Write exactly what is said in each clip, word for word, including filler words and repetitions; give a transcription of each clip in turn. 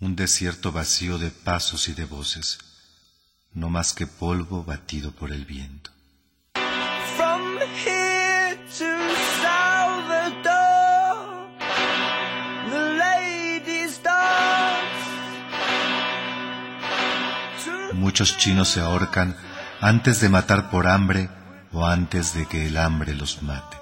un desierto vacío de pasos y de voces, no más que polvo batido por el viento. From here to Salvador, the ladies dance. Muchos chinos se ahorcan antes de matar por hambre o antes de que el hambre los mate.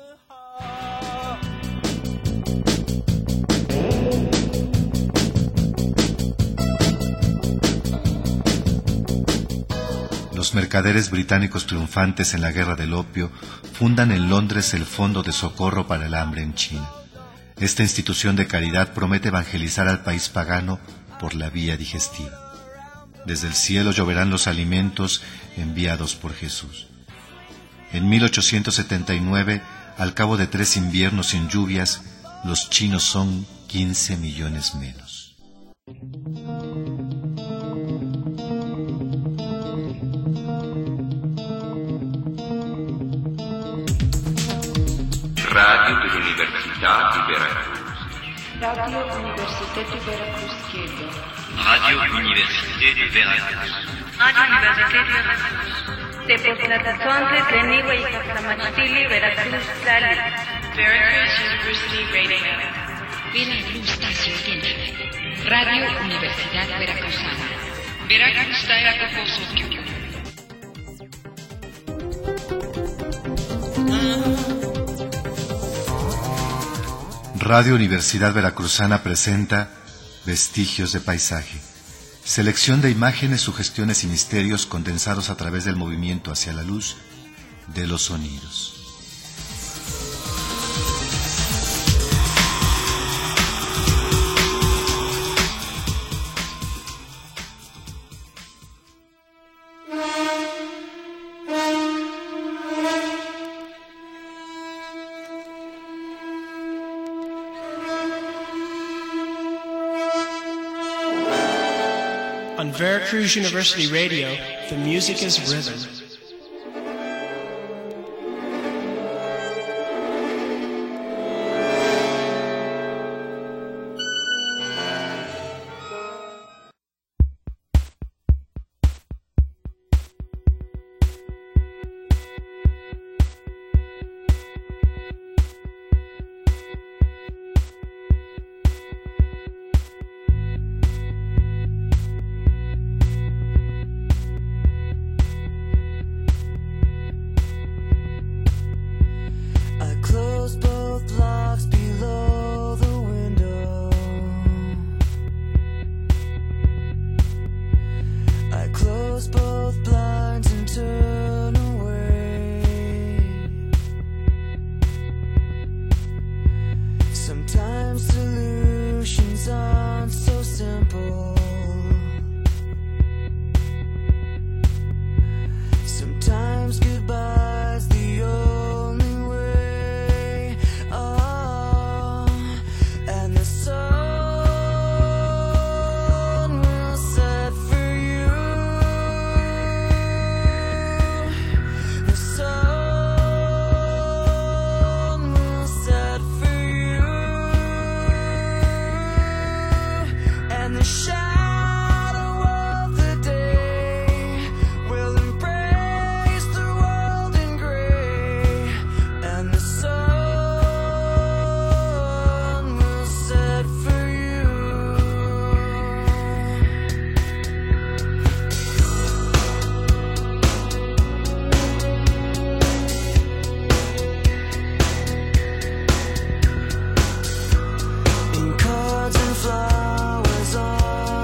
Los mercaderes británicos triunfantes en la guerra del opio fundan en Londres el Fondo de Socorro para el Hambre en China. Esta institución de caridad promete evangelizar al país pagano por la vía digestiva. Desde el cielo lloverán los alimentos enviados por Jesús. En mil ochocientos setenta y nueve, al cabo de tres inviernos sin lluvias, los chinos son quince millones menos. Radio dell'Università di Veracruz. Radio Université de Veracruz Chiedo. Radio Université de Veracruz. Radio Université de Veracruz. Tepoztlán de Niwe y Caxamachtili, Veracruz, Cali. Veracruz University Radio. Veracruz Station Internet. Radio Universidad Veracruzana. Veracruz Daira Kosokyo. Radio Universidad Veracruzana presenta Vestigios de Paisaje, selección de imágenes, sugestiones y misterios condensados a través del movimiento hacia la luz de los sonidos. On Veracruz University Radio, the music is rhythm. Cards and flowers on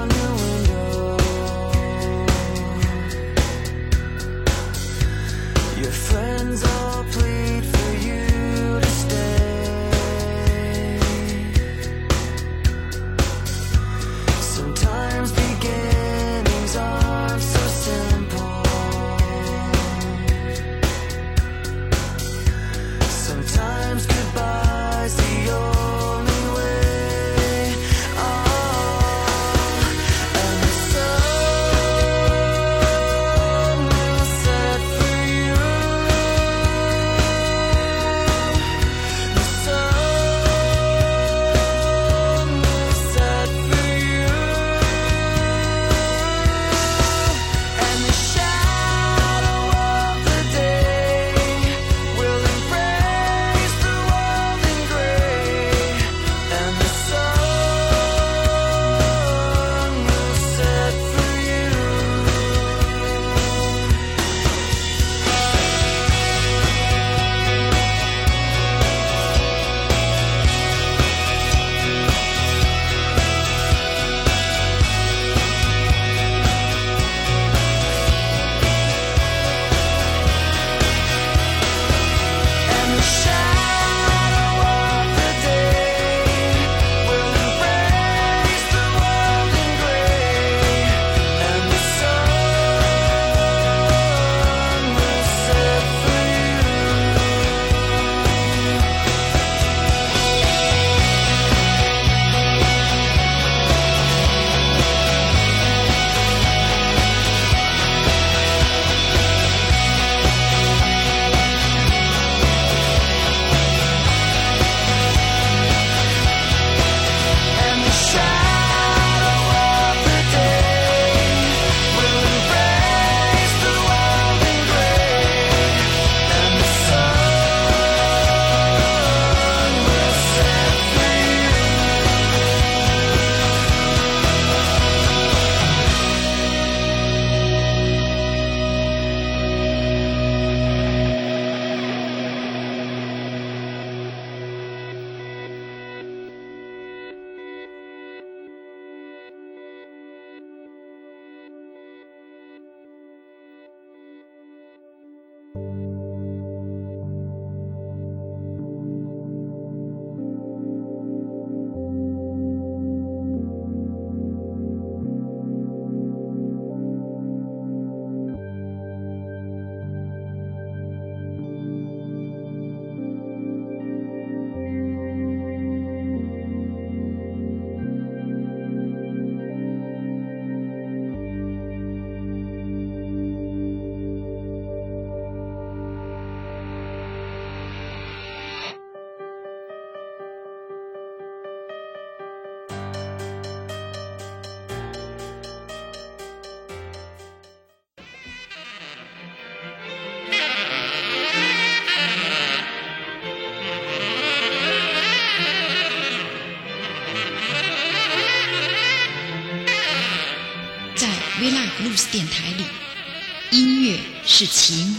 维拉尔布鲁斯电台里，音乐是情。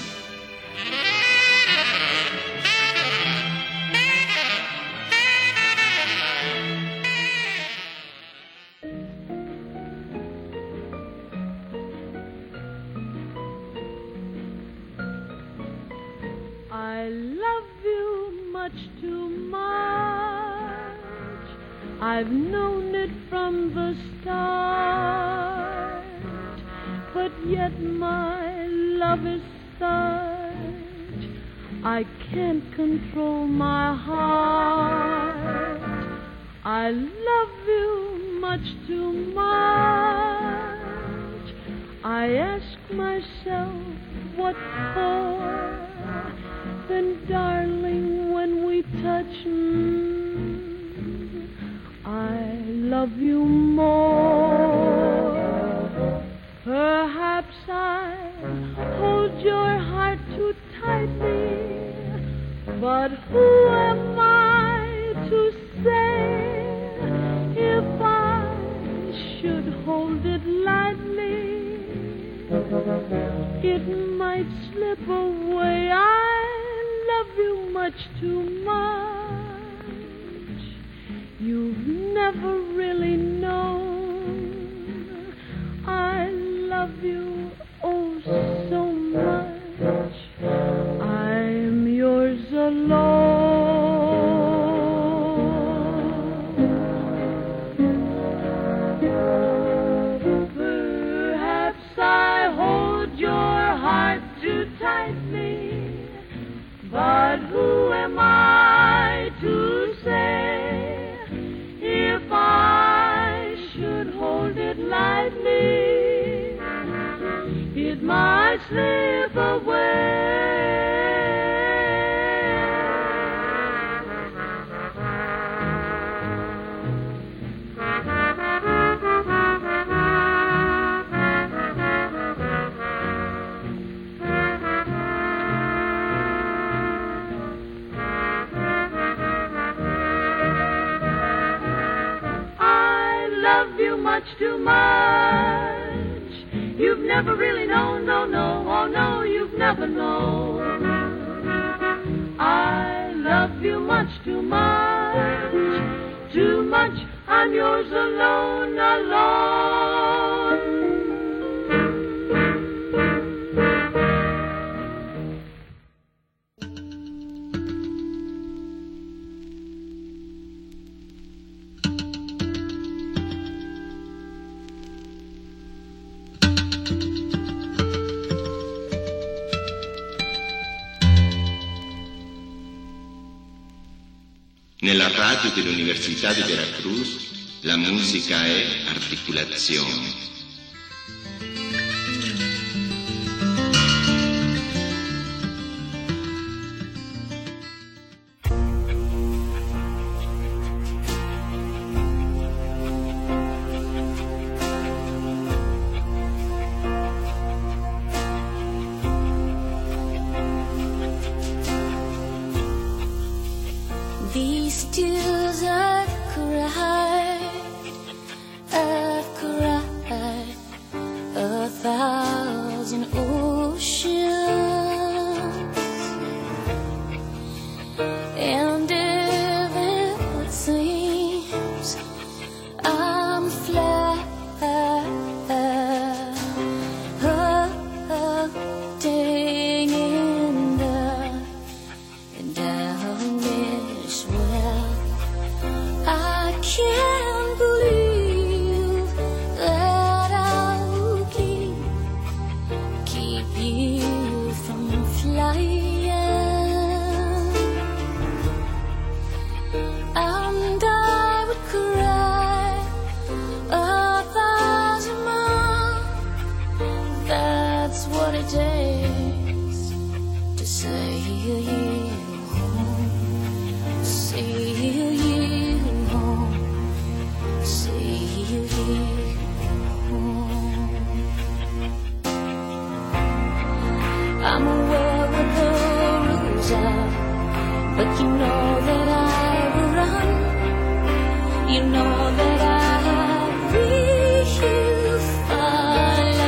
I love you much too much. I've known it from the start, but yet my love is such I can't control my heart. I love you much too much. I ask myself what for. Then, darling, when we touch, mm, I love you more. Perhaps I hold your heart too tightly, but who am I to say if I should hold it lightly? It might slip away. I love you much too much. You've never really known I love you oh so much. I'm yours alone. Perhaps I hold your heart too tightly, but who am I to say if I should hold it lightly? It might slip away. Much too much. You've never really known, no, no, oh no, you've never known. I love you much too much, too much. I'm yours alone, alone. Nella radio dell'Università di Veracruz la musica è articolazione. These tears I've cried, I've cried a thousand oceans, and if it seems I'm floating in the darkness, well, I can't believe that I'll keep, keep you from flying. And I would cry a thousand miles. That's what it takes to sail you home, sail you home, sail you home. I'm aware what the rules are, but you know that I will run. You know that I will find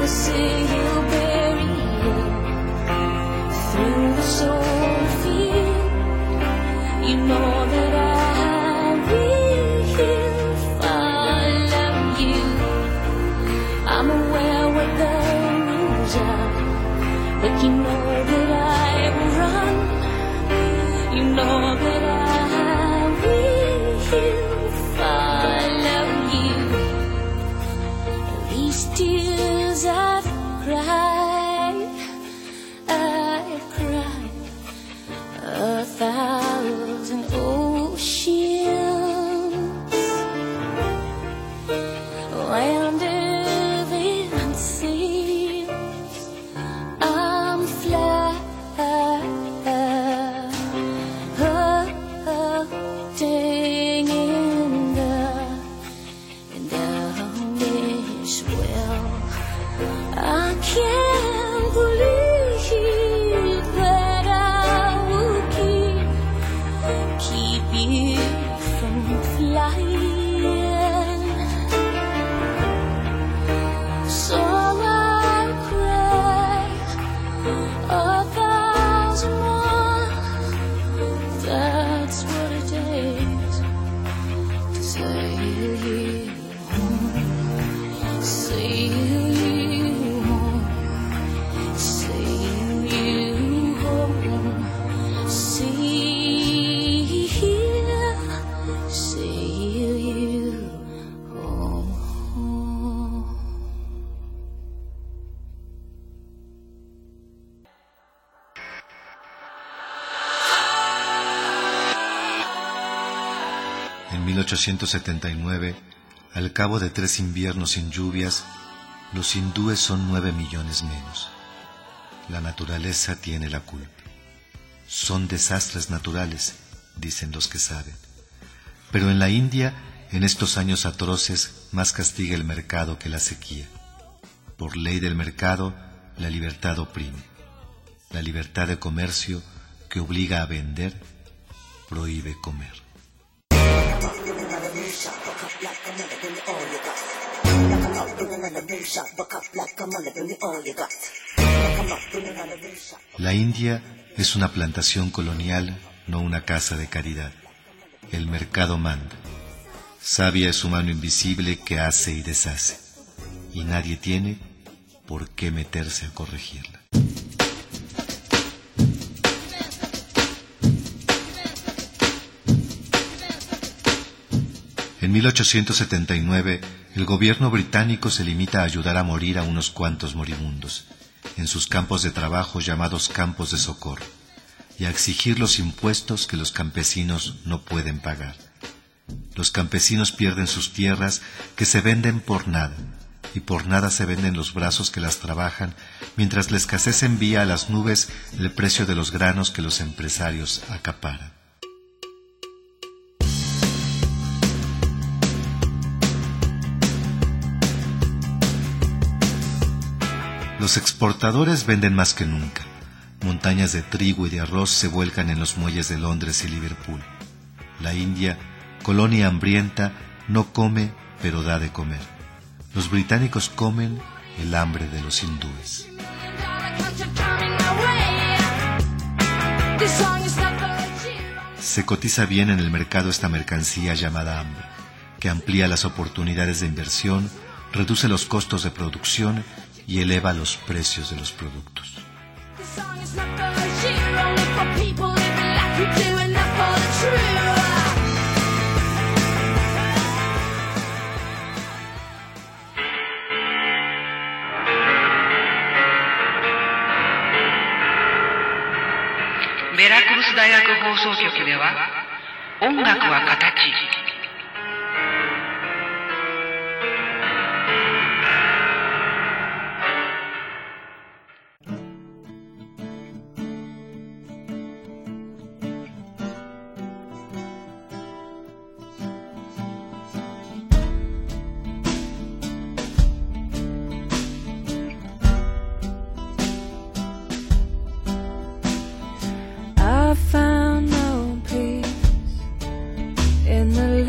the sea he'll bury him through the soul field. You know that I will follow you. I'm aware what the rules are, but you know that I will run. You know that I will follow you. These tears I've cried, I've cried a thousand oceans. When everything seems I'm floating in the darkness. Well, I can't believe that I will keep keep you from flying. So I cry a thousand more. That's what it takes to sail you home, sail you home, sail you home, sail, sail you home. En mil ochocientos setenta y nueve, al cabo de tres inviernos sin lluvias, los hindúes son nueve millones menos. La naturaleza tiene la culpa. Son desastres naturales, dicen los que saben. Pero en la India, en estos años atroces, más castiga el mercado que la sequía. Por ley del mercado, la libertad oprime. La libertad de comercio, que obliga a vender, prohíbe comer. La India es una plantación colonial, no una casa de caridad. El mercado manda. Sabia es su mano invisible que hace y deshace, y nadie tiene por qué meterse a corregirla. En mil ochocientos setenta y nueve, el gobierno británico se limita a ayudar a morir a unos cuantos moribundos, en sus campos de trabajo llamados campos de socorro, y a exigir los impuestos que los campesinos no pueden pagar. Los campesinos pierden sus tierras que se venden por nada, y por nada se venden los brazos que las trabajan, mientras la escasez envía a las nubes el precio de los granos que los empresarios acaparan. Los exportadores venden más que nunca. Montañas de trigo y de arroz se vuelcan en los muelles de Londres y Liverpool. La India, colonia hambrienta, no come, pero da de comer. Los británicos comen el hambre de los hindúes. Se cotiza bien en el mercado esta mercancía llamada hambre, que amplía las oportunidades de inversión, reduce los costos de producción y eleva los precios de los productos. Veracruz 大学放送局では音楽は形。 I found no peace in the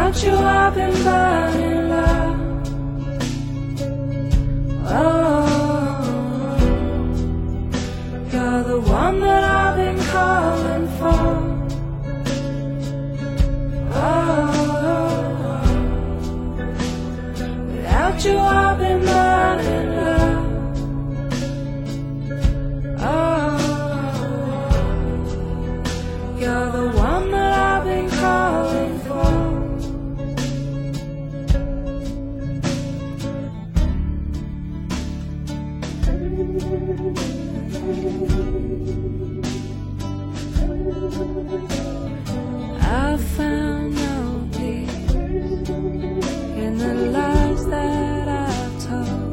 Without you I've been burning love. Oh, you're the one that I've been calling for. Oh, without you I've been burning love. Oh, you're the one that I've been calling for. I found no peace in the lies that I've told.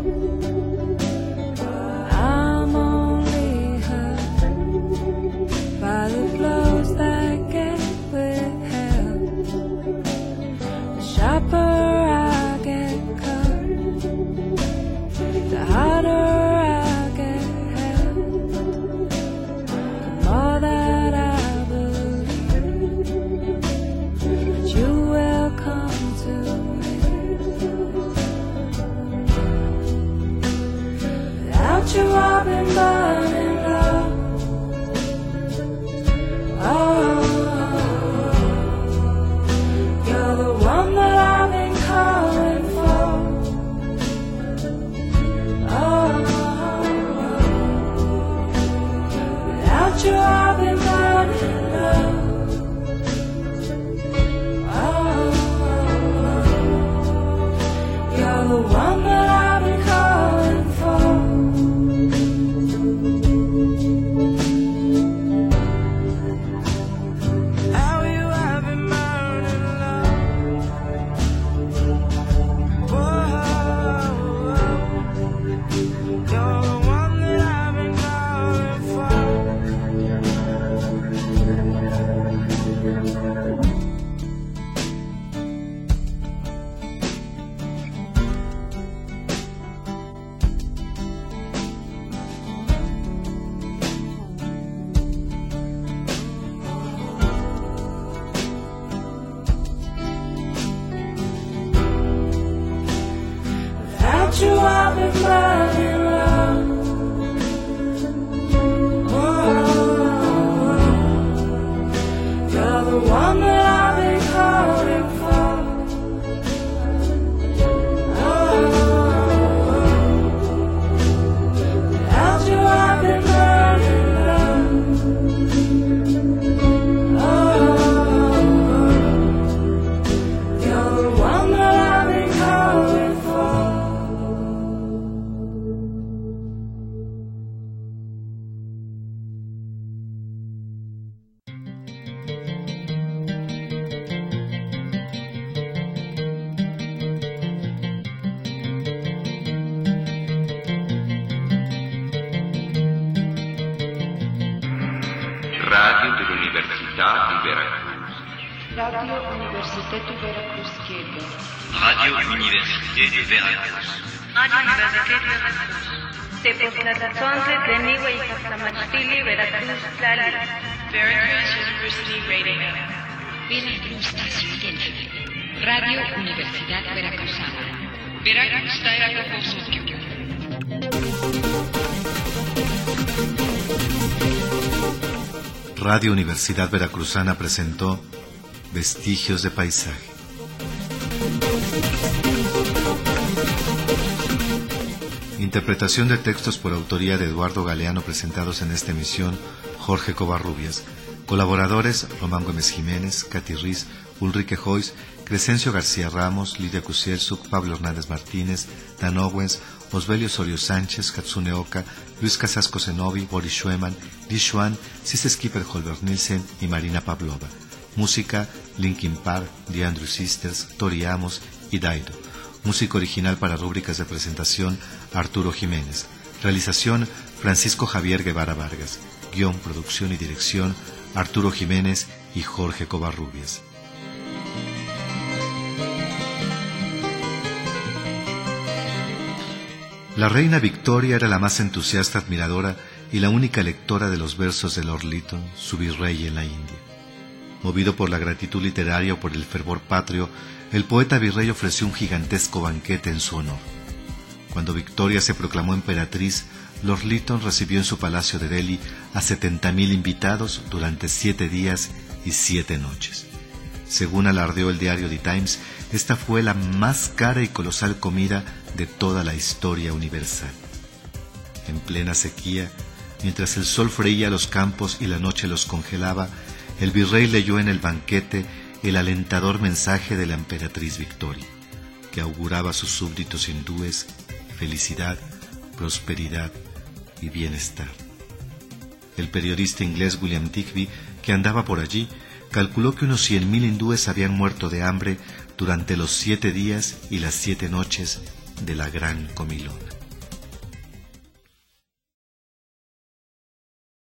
I'm only hurt by the blows that get withheld. The sharper I get cut, the harder I get held. The more that I believe that you will come to me. Without you I've been burning love. Oh, you're the one that I've been calling for. Oh, without you I've been burning love. Oh, you're the one that I've been calling for. How you have been burning love. Whoa, you're the one that I've been calling for. Without you I've been burning love. Oh, you're the one that I've been calling for. Oh, without you I've been burning love. Oh, you're the one that I've been calling for. Radio dell'Università di Veracruz. Radio Université de Veracruz Québec. Radio Université de Veracruz. Radio Université de Veracruz. Tepoztlatzontle Tlenihue y Caxamachtili, Veracruz, Tlali. Veracruz University Radio. Veracruz Tasvitena. Radio Universidad Veracruzana. Veracruz Tairakoposukyo. Radio Universidad Veracruzana presentó Vestigios de Paisaje. Interpretación de textos por autoría de Eduardo Galeano presentados en esta emisión: Jorge Covarrubias. Colaboradores: Román Gómez Jiménez, Katy Riz, Ulrike Joyce, Crescencio García Ramos, Lidia Kusielczuk, Pablo Hernández Martínez, Dan Owens, Osvelio Osorio Sánchez, Katsune Oka, Luis Casasco Zenobi, Boris Schuemann, Li Xuan, Sis Skipper Holberg Nielsen y Marina Pavlova. Música: Linkin Park, The Andrew Sisters, Tori Amos y Daido. Música original para rúbricas de presentación: Arturo Jiménez. Realización: Francisco Javier Guevara Vargas. Guión, producción y dirección: Arturo Jiménez y Jorge Covarrubias. La reina Victoria era la más entusiasta admiradora y la única lectora de los versos de Lord Lytton, su virrey en la India. Movido por la gratitud literaria o por el fervor patrio, el poeta virrey ofreció un gigantesco banquete en su honor. Cuando Victoria se proclamó emperatriz, Lord Lytton recibió en su palacio de Delhi a setenta mil invitados durante siete días y siete noches. Según alardeó el diario The Times, esta fue la más cara y colosal comida de toda la historia universal. En plena sequía, mientras el sol freía los campos y la noche los congelaba, el virrey leyó en el banquete el alentador mensaje de la emperatriz Victoria, que auguraba a sus súbditos hindúes felicidad, prosperidad y bienestar. El periodista inglés William Digby, que andaba por allí, calculó que unos cien mil hindúes habían muerto de hambre durante los siete días y las siete noches de la gran comilona.